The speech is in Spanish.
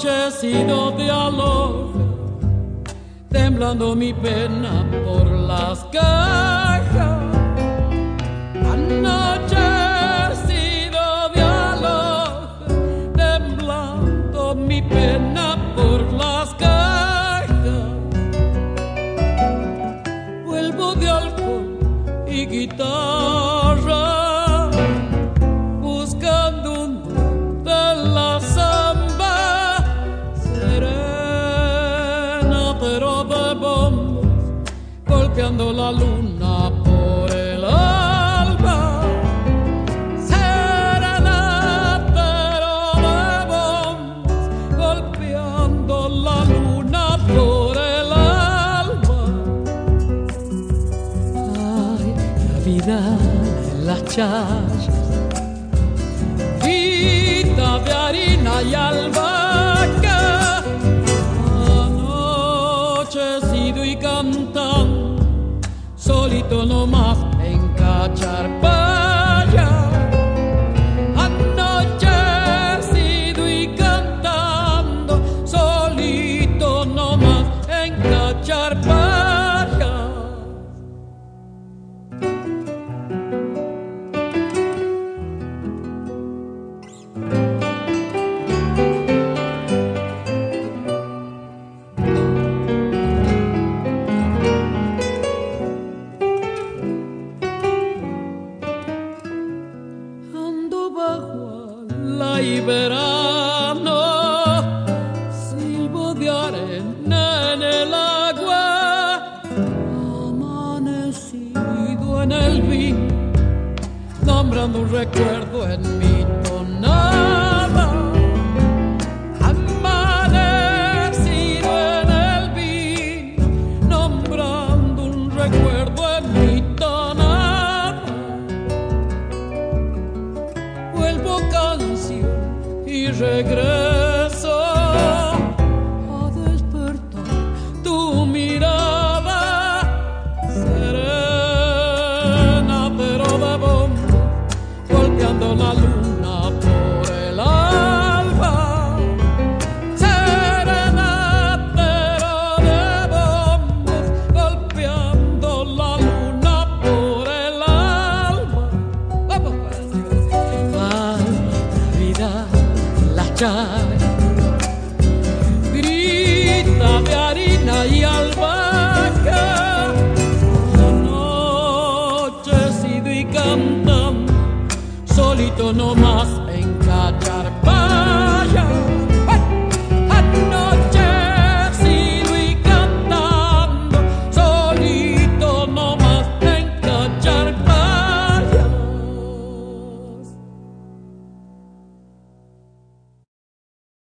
anochecido de aloja, temblando mi pena por las cajas. Anochecido de aloja, temblando mi pena por las cajas. Vuelvo de alcohol y guitarra, buscando un don de la samba, serena pero de bombos, golpeando la luna por el alba. Serena pero de bombos, golpeando la luna por el alba. Ay, la vida de las chayas, vida de harina y albahaca, anochecido y cantando, solito nomás en Cacharpaya. Anochecido y cantando, solito nomás en Cacharpaya. Ando bajo la y verano, silbo de arena en el agua, amanecido en el vino, nombrando un recuerdo en mi tonada. Amanecido en el vino, nombrando un recuerdo en mi tonada. Vuelvo canción y regreso a despertar tu mirada, serena pero de bombo, golpeando la luna por el alba. Serena pero de bombos, golpeando la luna por el alba. Vamos para Dios. Ay, Navidad, la chaya, grita de harina y albahaca, anochecido y cantando, solito nomás